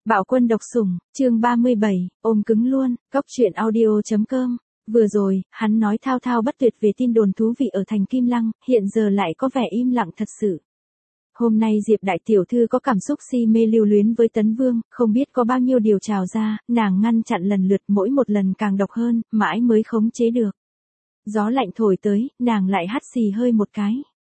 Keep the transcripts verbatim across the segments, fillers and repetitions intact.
Bạo quân độc sủng, chương ba mươi bảy, ôm cứng luôn, góc truyện audio chấm com. Vừa rồi, hắn nói thao thao bất tuyệt về tin đồn thú vị ở thành Kim Lăng, hiện giờ lại có vẻ im lặng thật sự. Hôm nay Diệp đại tiểu thư có cảm xúc si mê lưu luyến với Tấn Vương, không biết có bao nhiêu điều trào ra, nàng ngăn chặn lần lượt mỗi một lần càng độc hơn, mãi mới khống chế được. Gió lạnh thổi tới, nàng lại hắt xì hơi một cái.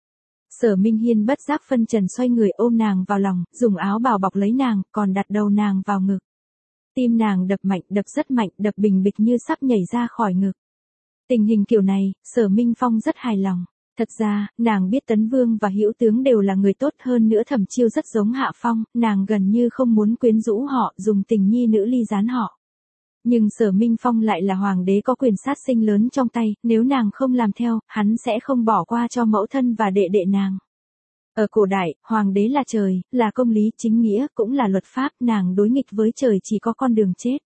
Sở Minh Hiên bất giác phân trần xoay người ôm nàng vào lòng, dùng áo bào bọc lấy nàng, còn đặt đầu nàng vào ngực. Tim nàng đập mạnh, đập rất mạnh, đập bình bịch như sắp nhảy ra khỏi ngực. Tình hình kiểu này, Sở Minh Phong rất hài lòng. Thật ra, nàng biết Tấn Vương và Hữu Tướng đều là người tốt, hơn nữa Thẩm Chiêu rất giống Hạ Phong, nàng gần như không muốn quyến rũ họ, dùng tình nhi nữ ly gián họ. Nhưng Sở Minh Phong lại là hoàng đế có quyền sát sinh lớn trong tay, nếu nàng không làm theo, hắn sẽ không bỏ qua cho mẫu thân và đệ đệ nàng. Ở cổ đại, hoàng đế là trời, là công lý chính nghĩa, cũng là luật pháp, nàng đối nghịch với trời chỉ có con đường chết.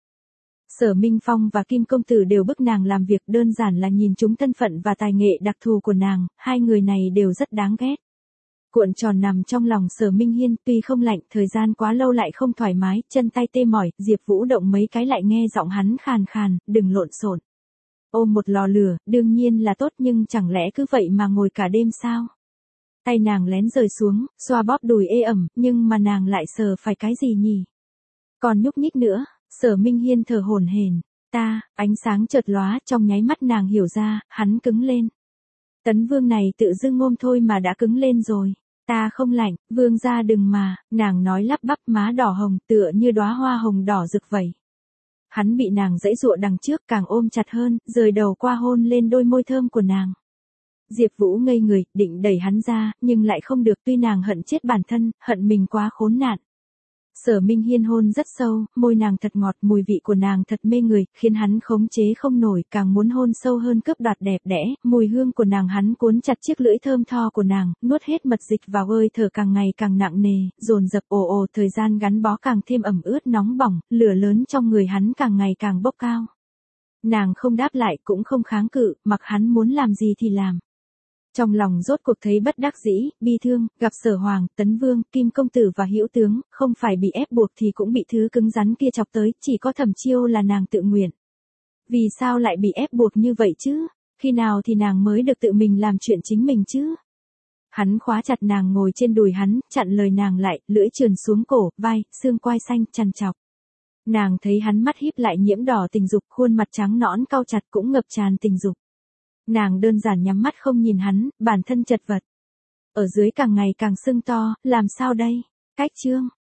Sở Minh Phong và Kim Công Tử đều bức nàng làm việc, đơn giản là nhìn trúng thân phận và tài nghệ đặc thù của nàng, hai người này đều rất đáng ghét. Cuộn tròn nằm trong lòng Sở Minh Hiên, tuy không lạnh, thời gian quá lâu lại không thoải mái, chân tay tê mỏi, Diệp Vũ động mấy cái lại nghe giọng hắn khàn khàn, đừng lộn xộn. Ôm một lò lửa, đương nhiên là tốt, nhưng chẳng lẽ cứ vậy mà ngồi cả đêm sao? Tay nàng lén rời xuống, xoa bóp đùi ê ẩm, nhưng mà nàng lại sờ phải cái gì nhỉ? Còn nhúc nhích nữa, Sở Minh Hiên thở hổn hển, ta, ánh sáng chợt lóa, trong nháy mắt nàng hiểu ra, hắn cứng lên. Tấn Vương này tự dưng ôm thôi mà đã cứng lên rồi. Ta không lạnh, vương gia đừng mà, nàng nói lắp bắp, má đỏ hồng tựa như đóa hoa hồng đỏ rực vậy. Hắn bị nàng giãy giụa đằng trước, càng ôm chặt hơn, rời đầu qua hôn lên đôi môi thơm của nàng. Diệp Vũ ngây người, định đẩy hắn ra, nhưng lại không được, tuy nàng hận chết bản thân, hận mình quá khốn nạn. Sở Minh Hiên hôn rất sâu, môi nàng thật ngọt, mùi vị của nàng thật mê người, khiến hắn khống chế không nổi, càng muốn hôn sâu hơn, cướp đoạt đẹp đẽ, mùi hương của nàng hắn cuốn chặt chiếc lưỡi thơm tho của nàng, nuốt hết mật dịch vào, hơi thở càng ngày càng nặng nề, dồn dập ồ ồ, thời gian gắn bó càng thêm ẩm ướt nóng bỏng, lửa lớn trong người hắn càng ngày càng bốc cao. Nàng không đáp lại, cũng không kháng cự, mặc hắn muốn làm gì thì làm. Trong lòng rốt cuộc thấy bất đắc dĩ, bi thương, gặp Sở Hoàng, Tấn Vương, Kim Công Tử và Hữu Tướng, không phải bị ép buộc thì cũng bị thứ cứng rắn kia chọc tới, chỉ có Thẩm Chiêu là nàng tự nguyện. Vì sao lại bị ép buộc như vậy chứ? Khi nào thì nàng mới được tự mình làm chuyện chính mình chứ? Hắn khóa chặt nàng ngồi trên đùi hắn, chặn lời nàng lại, lưỡi trườn xuống cổ, vai, xương quai xanh, chằn chọc. Nàng thấy hắn mắt híp lại nhiễm đỏ tình dục, khuôn mặt trắng nõn cau chặt cũng ngập tràn tình dục. Nàng đơn giản nhắm mắt không nhìn hắn, bản thân chật vật. Ở dưới càng ngày càng sưng to, làm sao đây? Cách chương.